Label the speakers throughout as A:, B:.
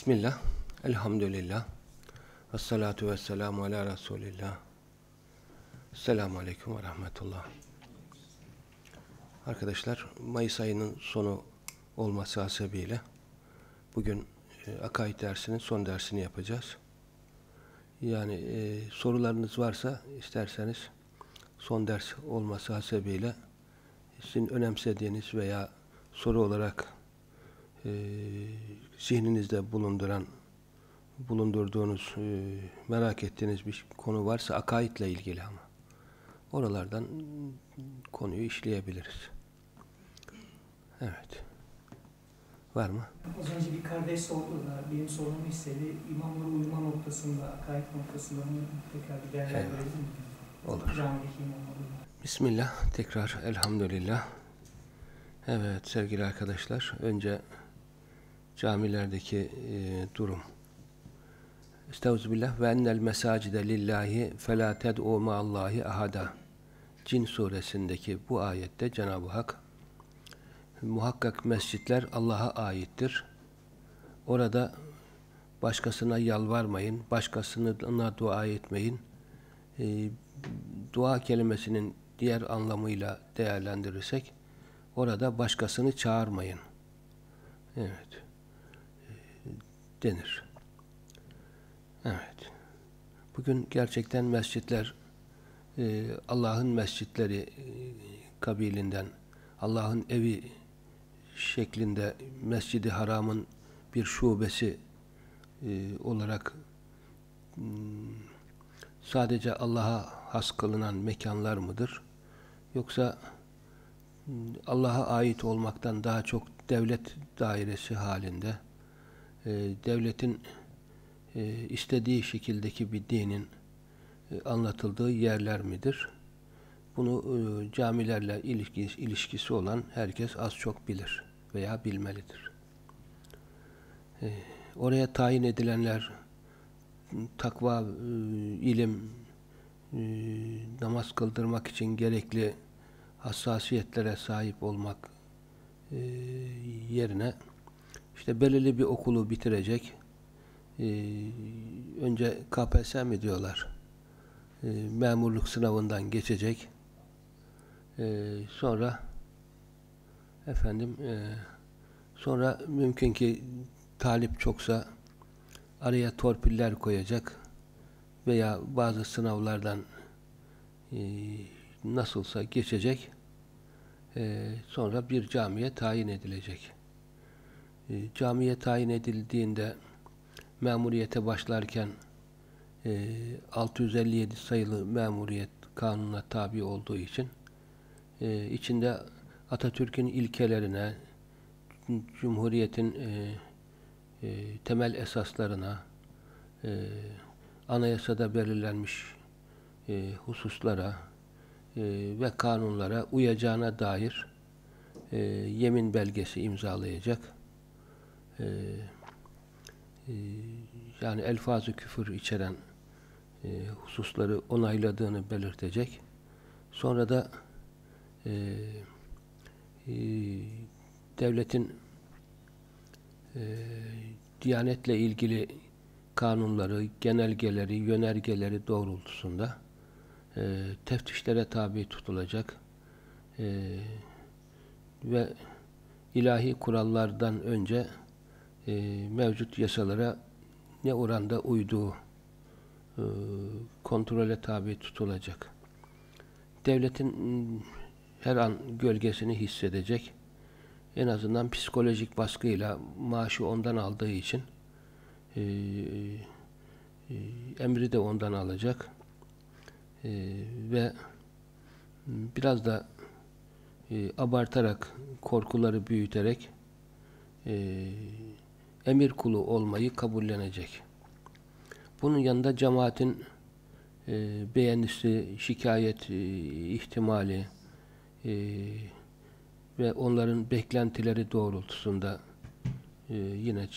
A: Bismillah, elhamdülillah, vessalatu vesselamu ala Resulillah. Selamun aleyküm ve rahmetullah. Arkadaşlar, Mayıs ayının sonu olması hasebiyle bugün akaid dersinin son dersini yapacağız. Yani sorularınız varsa isterseniz son ders olması hasebiyle sizin önemsediğiniz veya soru olarak zihninizde bulundurduğunuz, merak ettiğiniz bir konu varsa akaidle ilgili ama oralardan konuyu işleyebiliriz. Evet. Var mı?
B: Az önce bir kardeş sordular. Benim sorumu istedi. İmamlara uyma noktasında, akaid noktasında tekrar bir değerlendirelim mi?
A: Olur.
B: Camideki imamlara.
A: Bismillah. Tekrar elhamdülillah. Evet sevgili arkadaşlar. Önce camilerdeki durum. Estağfirullah ve ennel mesacide lillahi felâ ted'û ma'allâhi ahada. Cin suresindeki bu ayette Cenab-ı Hak muhakkak mescitler Allah'a aittir. Orada başkasına yalvarmayın, başkasına dua etmeyin. Dua kelimesinin diğer anlamıyla değerlendirirsek orada başkasını çağırmayın. Evet. Denir. Evet. Bugün gerçekten mescitler Allah'ın mescitleri kabilinden, Allah'ın evi şeklinde Mescid-i Haram'ın bir şubesi olarak sadece Allah'a has kılınan mekanlar mıdır? Yoksa Allah'a ait olmaktan daha çok devlet dairesi halinde devletin istediği şekildeki bir dinin anlatıldığı yerler midir? Bunu camilerle ilişkisi olan herkes az çok bilir veya bilmelidir. Oraya tayin edilenler takva, ilim, namaz kıldırmak için gerekli hassasiyetlere sahip olmak yerine işte belirli bir okulu bitirecek, önce KPSS mi diyorlar, memurluk sınavından geçecek, sonra mümkün ki talip çoksa araya torpiller koyacak veya bazı sınavlardan nasılsa geçecek, sonra bir camiye tayin edilecek. Camiye tayin edildiğinde memuriyete başlarken 657 sayılı memuriyet kanununa tabi olduğu için içinde Atatürk'ün ilkelerine, Cumhuriyet'in temel esaslarına, anayasada belirlenmiş hususlara ve kanunlara uyacağına dair yemin belgesi imzalayacak. Yani elfaz-ı küfür içeren hususları onayladığını belirtecek. Sonra da devletin Diyanetle ilgili kanunları, genelgeleri, yönergeleri doğrultusunda teftişlere tabi tutulacak ve ilahi kurallardan önce mevcut yasalara ne oranda uyduğu kontrole tabi tutulacak. Devletin her an gölgesini hissedecek. En azından psikolojik baskıyla maaşı ondan aldığı için emri de ondan alacak. Ve biraz da abartarak, korkuları büyüterek emir kulu olmayı kabullenecek. Bunun yanında cemaatin beğenisi, şikayet ihtimali ve onların beklentileri doğrultusunda yine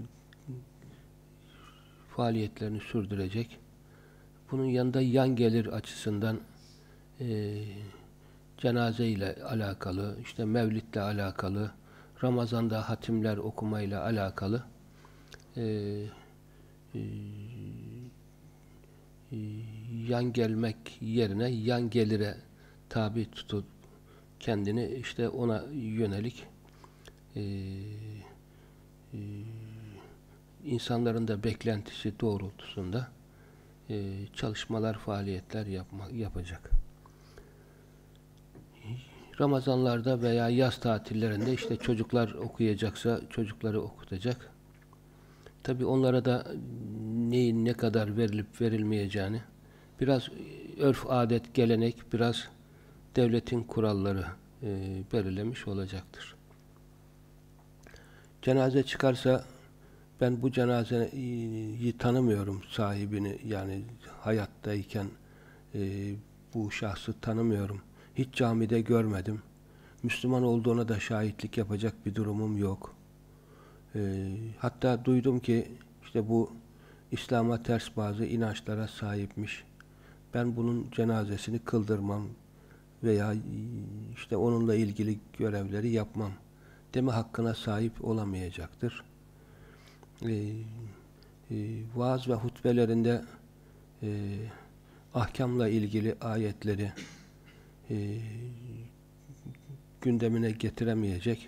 A: faaliyetlerini sürdürecek. Bunun yanında yan gelir açısından cenaze ile alakalı, işte mevlidle alakalı, Ramazan'da hatimler okumayla alakalı e, e, yan gelmek yerine yan gelire tabi tutup kendini işte ona yönelik insanların da beklentisi doğrultusunda çalışmalar, faaliyetler yapacak. Ramazanlarda veya yaz tatillerinde işte çocuklar okuyacaksa çocukları okutacak. Tabii onlara da neyin ne kadar verilip verilmeyeceğini biraz örf, adet, gelenek, biraz devletin kuralları belirlemiş olacaktır. Cenaze çıkarsa ben bu cenazeyi tanımıyorum sahibini, yani hayattayken bu şahsı tanımıyorum. Hiç camide görmedim. Müslüman olduğuna da şahitlik yapacak bir durumum yok. Hatta duydum ki işte bu İslam'a ters bazı inançlara sahipmiş. Ben bunun cenazesini kıldırmam veya işte onunla ilgili görevleri yapmam deme hakkına sahip olamayacaktır. Vaaz ve hutbelerinde ahkamla ilgili ayetleri gündemine getiremeyecek,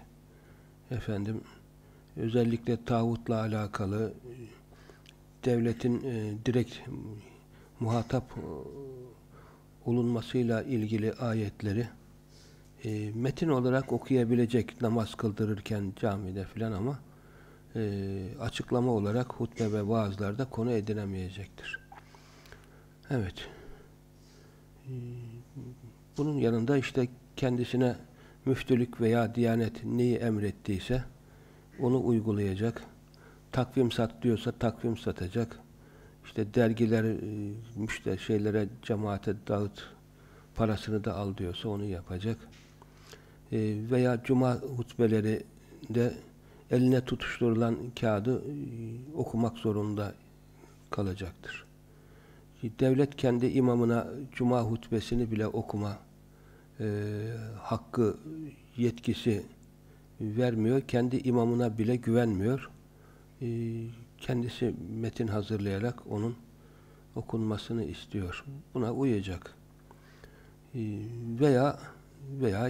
A: özellikle tağutla alakalı devletin direkt muhatap olunmasıyla ilgili ayetleri metin olarak okuyabilecek namaz kıldırırken camide filan, ama açıklama olarak hutbe ve vaazlarda konu edinemeyecektir. Evet. Bunun yanında işte kendisine müftülük veya diyanet neyi emrettiyse onu uygulayacak. Takvim sat diyorsa takvim satacak. İşte dergiler, şeylere, cemaate dağıt, parasını da al diyorsa onu yapacak. Veya cuma hutbelerinde eline tutuşturulan kağıdı okumak zorunda kalacaktır. Devlet kendi imamına cuma hutbesini bile okuma hakkı, yetkisi vermiyor. Kendi imamına bile güvenmiyor. Kendisi metin hazırlayarak onun okunmasını istiyor. Buna uyacak. Veya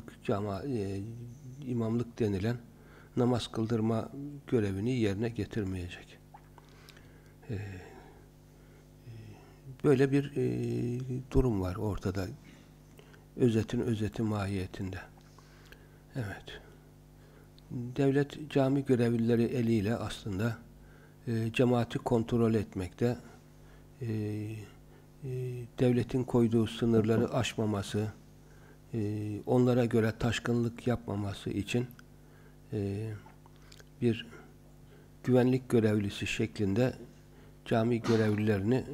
A: imamlık denilen namaz kıldırma görevini yerine getirmeyecek. Böyle bir durum var ortada. Özetin özeti mahiyetinde. Evet. Devlet cami görevlileri eliyle aslında cemaati kontrol etmekte, devletin koyduğu sınırları aşmaması, onlara göre taşkınlık yapmaması için bir güvenlik görevlisi şeklinde cami görevlilerini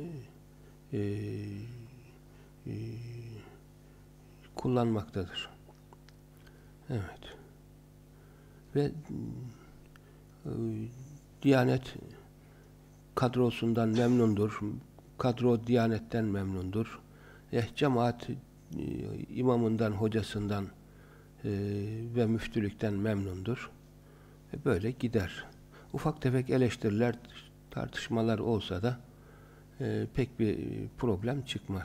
A: kullanmaktadır. Evet. Ve Diyanet kadrosundan memnundur. Kadro Diyanet'ten memnundur. Cemaat imamından, hocasından ve müftülükten memnundur. Ve böyle gider. Ufak tefek eleştiriler, tartışmalar olsa da pek bir problem çıkmaz.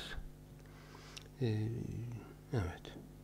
A: Evet.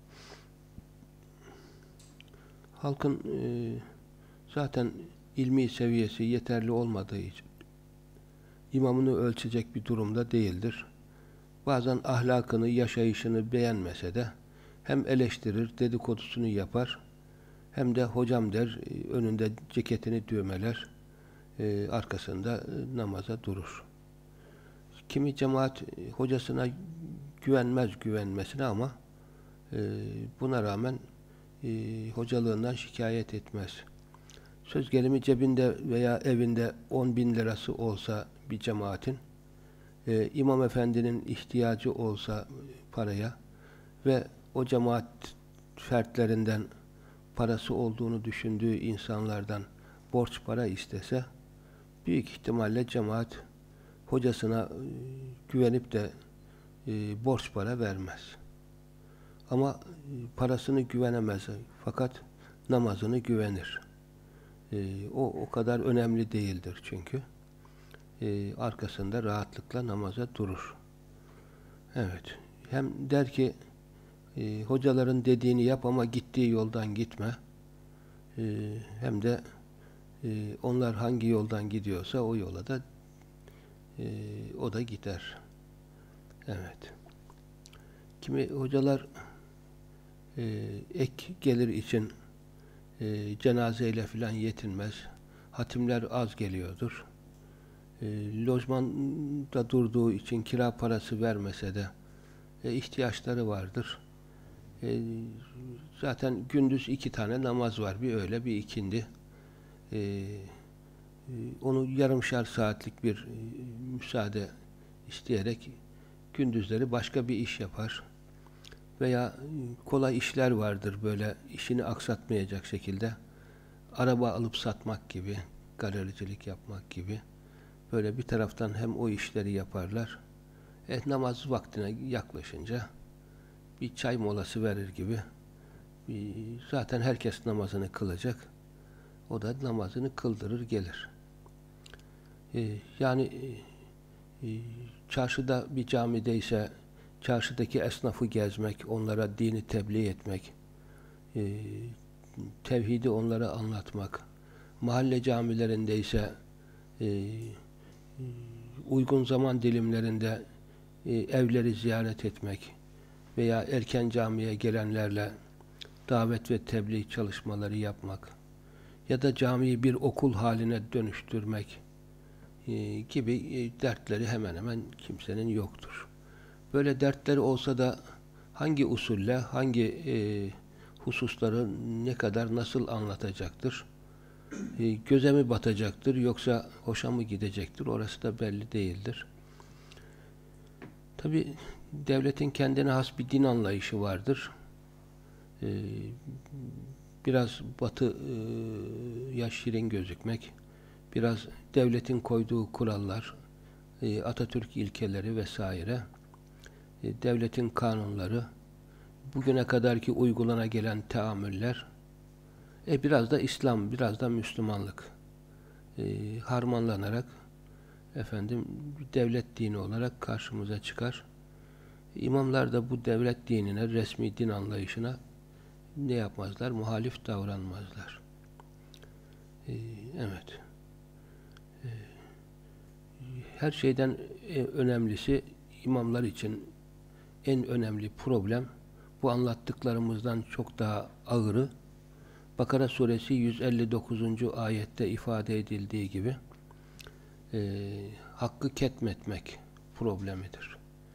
A: Halkın zaten ilmi seviyesi yeterli olmadığı için imamını ölçecek bir durumda değildir. Bazen ahlakını, yaşayışını beğenmese de hem eleştirir, dedikodusunu yapar, hem de hocam der, önünde ceketini düğmeler, arkasında namaza durur. Kimi cemaat hocasına güvenmez güvenmesine, ama buna rağmen hocalığından şikayet etmez. Söz gelimi cebinde veya evinde 10.000 lirası olsa bir cemaatin, imam efendinin ihtiyacı olsa paraya ve o cemaat fertlerinden parası olduğunu düşündüğü insanlardan borç para istese, büyük ihtimalle cemaat hocasına güvenip de borç para vermez. Ama parasını güvenemez, fakat namazını güvenir. O kadar önemli değildir çünkü. Arkasında rahatlıkla namaza durur. Evet. Hem der ki hocaların dediğini yap ama gittiği yoldan gitme. Hem de onlar hangi yoldan gidiyorsa o yola da o da gider. Evet. Kimi hocalar ek gelir için cenazeyle filan yetinmez. Hatimler az geliyordur. Lojmanda durduğu için kira parası vermese de ihtiyaçları vardır. Zaten gündüz 2 tane namaz var. Bir öğle, bir ikindi. Onu yarımşar saatlik bir müsaade isteyerek gündüzleri başka bir iş yapar. Veya kolay işler vardır böyle işini aksatmayacak şekilde. Araba alıp satmak gibi, galericilik yapmak gibi. Böyle bir taraftan hem o işleri yaparlar. Namaz vaktine yaklaşınca bir çay molası verir gibi. Zaten herkes namazını kılacak. O da namazını kıldırır gelir. Çarşıda bir camideyse çarşıdaki esnafı gezmek, onlara dini tebliğ etmek, tevhidi onlara anlatmak, mahalle camilerindeyse uygun zaman dilimlerinde evleri ziyaret etmek veya erken camiye gelenlerle davet ve tebliğ çalışmaları yapmak ya da camiyi bir okul haline dönüştürmek gibi dertleri hemen hemen kimsenin yoktur. Böyle dertleri olsa da hangi usulle, hangi hususları ne kadar nasıl anlatacaktır? Göze mi batacaktır yoksa hoşa mı gidecektir? Orası da belli değildir. Tabi devletin kendine has bir din anlayışı vardır. Biraz batıya şirin gözükmek, biraz devletin koyduğu kurallar, Atatürk ilkeleri vesaire, devletin kanunları, bugüne kadarki uygulana gelen teamüller, biraz da İslam, biraz da Müslümanlık harmanlanarak devlet dini olarak karşımıza çıkar. İmamlar da bu devlet dinine, resmi din anlayışına ne yapmazlar? Muhalif davranmazlar. Evet. Her şeyden önemlisi imamlar için en önemli problem bu anlattıklarımızdan çok daha ağırı Bakara suresi 159. ayette ifade edildiği gibi hakkı ketmetmek problemidir.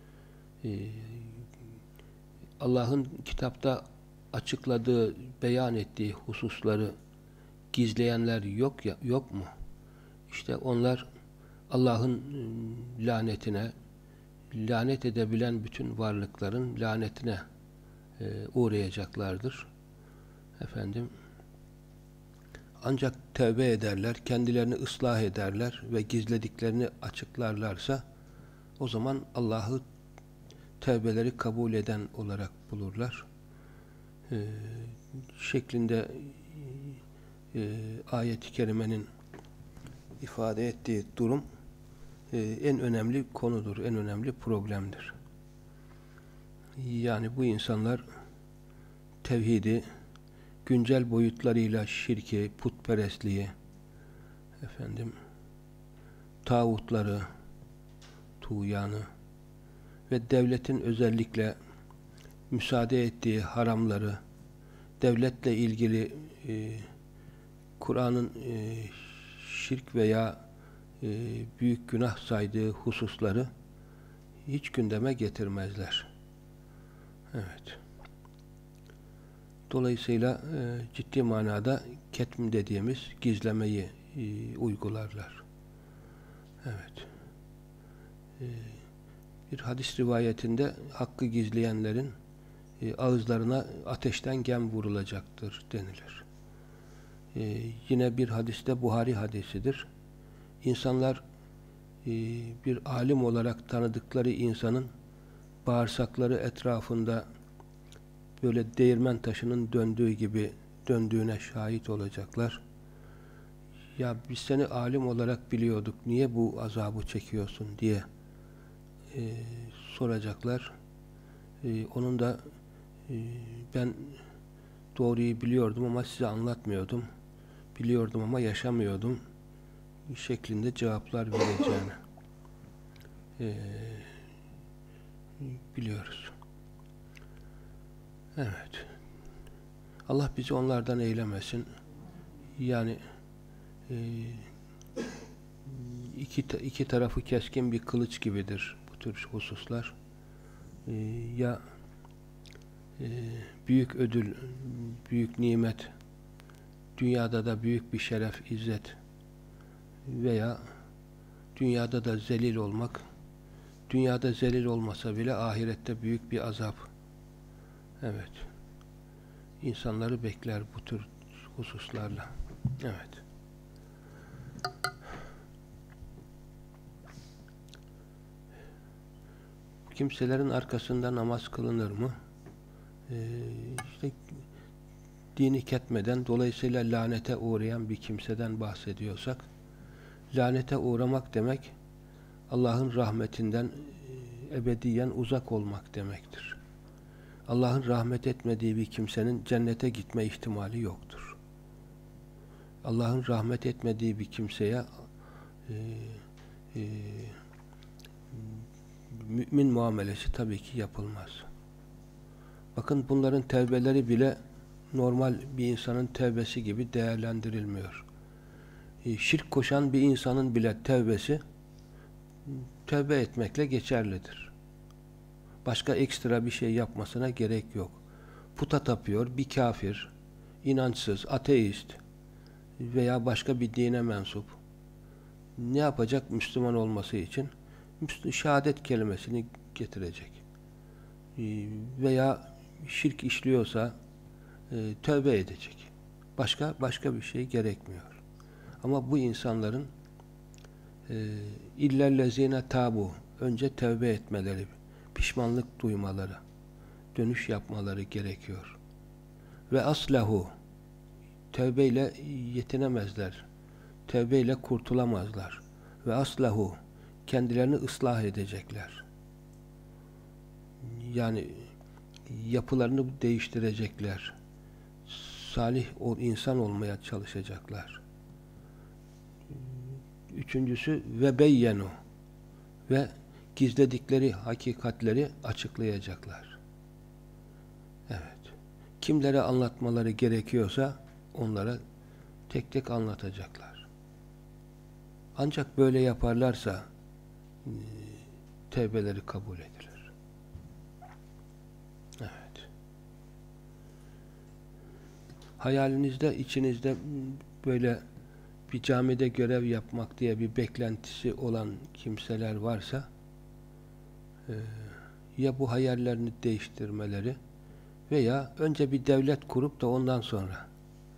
A: Allah'ın kitapta açıkladığı, beyan ettiği hususları gizleyenler yok mu? İşte onlar Allah'ın lanetine, lanet edebilen bütün varlıkların lanetine uğrayacaklardır. Ancak tövbe ederler, kendilerini ıslah ederler ve gizlediklerini açıklarlarsa o zaman Allah'ı tövbeleri kabul eden olarak bulurlar. Şeklinde ayet-i kerimenin ifade ettiği durum en önemli konudur, en önemli problemdir. Yani bu insanlar tevhidi, güncel boyutlarıyla şirki, putperestliği, tağutları, tuğyanı ve devletin özellikle müsaade ettiği haramları, devletle ilgili Kur'an'ın şirk veya büyük günah saydığı hususları hiç gündeme getirmezler. Evet. Dolayısıyla ciddi manada ketm dediğimiz gizlemeyi uygularlar. Evet. Bir hadis rivayetinde hakkı gizleyenlerin ağızlarına ateşten gem vurulacaktır denilir. Yine bir hadiste Buhari hadisidir. İnsanlar bir alim olarak tanıdıkları insanın bağırsakları etrafında böyle değirmen taşının döndüğü gibi döndüğüne şahit olacaklar. ya biz seni alim olarak biliyorduk, niye bu azabı çekiyorsun diye soracaklar. Onun da ben doğruyu biliyordum ama size anlatmıyordum. Biliyordum ama yaşamıyordum şeklinde cevaplar vereceğini biliyoruz. Evet. Allah bizi onlardan eylemesin. Yani iki tarafı keskin bir kılıç gibidir bu tür hususlar. Ya büyük ödül, büyük nimet, dünyada da büyük bir şeref, izzet veya dünyada da zelil olmak, dünyada zelil olmasa bile ahirette büyük bir azap. Evet. İnsanları bekler bu tür hususlarla. Evet. Kimselerin arkasında namaz kılınır mı? İşte dini ketmeden, dolayısıyla lanete uğrayan bir kimseden bahsediyorsak, lanete uğramak demek, Allah'ın rahmetinden ebediyen uzak olmak demektir. Allah'ın rahmet etmediği bir kimsenin cennete gitme ihtimali yoktur. Allah'ın rahmet etmediği bir kimseye mümin muamelesi tabii ki yapılmaz. Bakın bunların tevbeleri bile normal bir insanın tevbesi gibi değerlendirilmiyor. Şirk koşan bir insanın bile tevbesi tevbe etmekle geçerlidir. Başka ekstra bir şey yapmasına gerek yok. Puta tapıyor, bir kafir, inançsız, ateist veya başka bir dine mensup ne yapacak Müslüman olması için? Şehadet kelimesini getirecek. Veya şirk işliyorsa tövbe edecek. Başka bir şey gerekmiyor. Ama bu insanların illellezine tabu, önce tövbe etmeleri, pişmanlık duymaları, dönüş yapmaları gerekiyor. Ve aslahu, tövbeyle yetinemezler. Tövbeyle kurtulamazlar. Ve aslahu, kendilerini ıslah edecekler. Yani yapılarını değiştirecekler. Salih insan olmaya çalışacaklar. Üçüncüsü ve beyyenu, ve gizledikleri hakikatleri açıklayacaklar. Evet. Kimlere anlatmaları gerekiyorsa onlara tek tek anlatacaklar. Ancak böyle yaparlarsa tevbeleri kabul edilir. Evet. Hayalinizde, içinizde böyle bir camide görev yapmak diye bir beklentisi olan kimseler varsa ya bu hayallerini değiştirmeleri veya önce bir devlet kurup da ondan sonra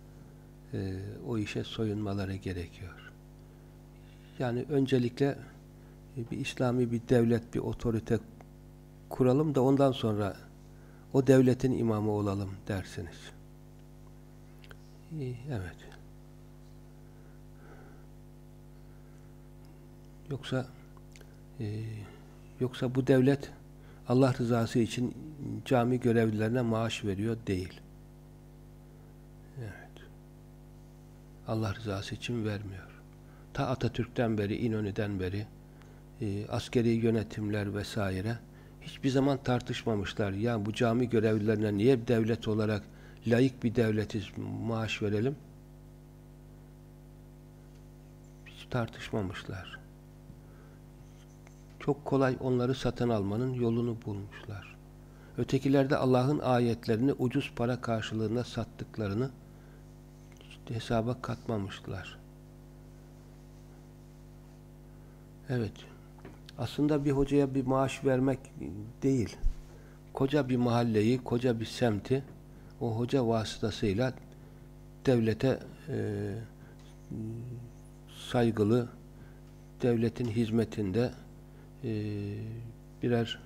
A: o işe soyunmaları gerekiyor. Yani öncelikle bir İslami bir devlet, bir otorite kuralım da ondan sonra o devletin imamı olalım dersiniz. Evet. Yoksa bu devlet Allah rızası için cami görevlilerine maaş veriyor değil. Evet. Allah rızası için vermiyor. Ta Atatürk'ten beri, İnönü'den beri askeri yönetimler vesaire hiçbir zaman tartışmamışlar. Ya bu cami görevlilerine niye devlet olarak laik bir devletiz, maaş verelim? Hiç tartışmamışlar. Çok kolay onları satın almanın yolunu bulmuşlar. Ötekilerde Allah'ın ayetlerini ucuz para karşılığında sattıklarını hesaba katmamışlar. Evet. Aslında bir hocaya bir maaş vermek değil. Koca bir mahalleyi, koca bir semti o hoca vasıtasıyla devlete saygılı, devletin hizmetinde birer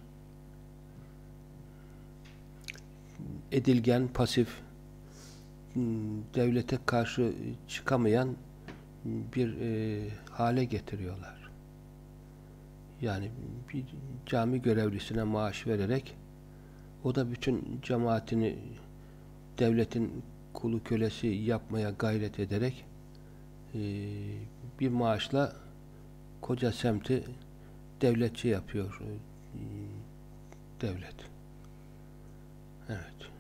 A: edilgen, pasif, devlete karşı çıkamayan bir hale getiriyorlar. Yani bir cami görevlisine maaş vererek o da bütün cemaatini devletin kulu kölesi yapmaya gayret ederek bir maaşla koca semti devletçi yapıyor devlet. Evet.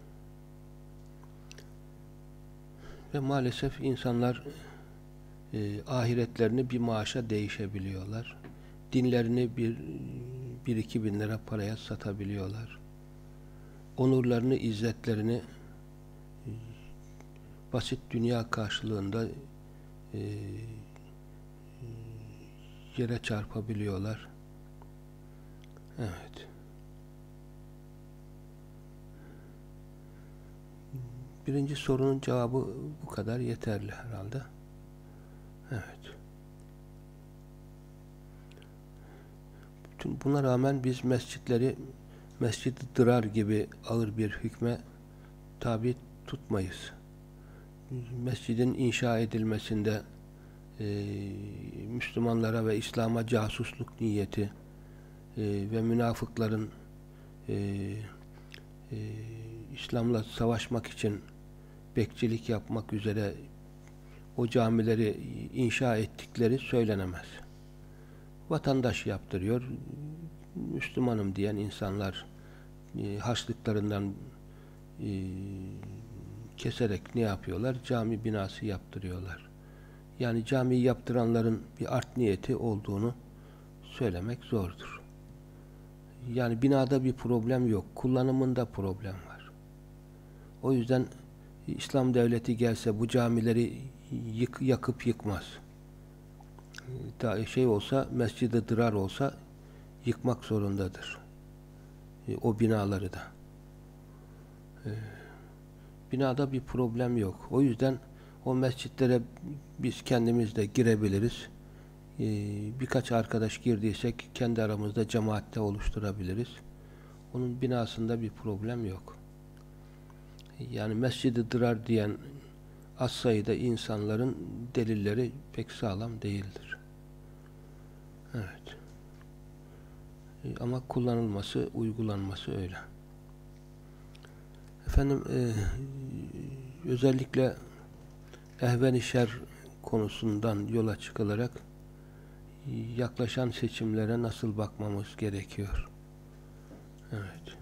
A: Ve maalesef insanlar ahiretlerini bir maaşa değişebiliyorlar. Dinlerini bir iki bin lira paraya satabiliyorlar. Onurlarını, izzetlerini basit dünya karşılığında yere çarpabiliyorlar. Evet. Birinci sorunun cevabı bu kadar yeterli herhalde. Evet. Bütün buna rağmen biz mescitleri Mescid-i Dırar gibi ağır bir hükme tabi tutmayız. Mescidin inşa edilmesinde Müslümanlara ve İslam'a casusluk niyeti ve münafıkların İslam'la savaşmak için bekçilik yapmak üzere o camileri inşa ettikleri söylenemez. Vatandaş yaptırıyor. Müslümanım diyen insanlar harçlıklarından keserek ne yapıyorlar? Cami binası yaptırıyorlar. Yani camiyi yaptıranların bir art niyeti olduğunu söylemek zordur. Yani binada bir problem yok. Kullanımında problem var. O yüzden İslam devleti gelse bu camileri yakıp yıkmaz. Şey olsa, Mescid-i Dırar olsa yıkmak zorundadır. O binaları da. Binada bir problem yok. O yüzden o mescitlere biz kendimiz de girebiliriz. Birkaç arkadaş girdiysek kendi aramızda cemaatte oluşturabiliriz. Onun binasında bir problem yok. Yani Mescid-i Dırar diyen az sayıda insanların delilleri pek sağlam değildir. Evet. Ama kullanılması, uygulanması öyle. Efendim, özellikle ehven-i şer konusundan yola çıkılarak yaklaşan seçimlere nasıl bakmamız gerekiyor? Evet.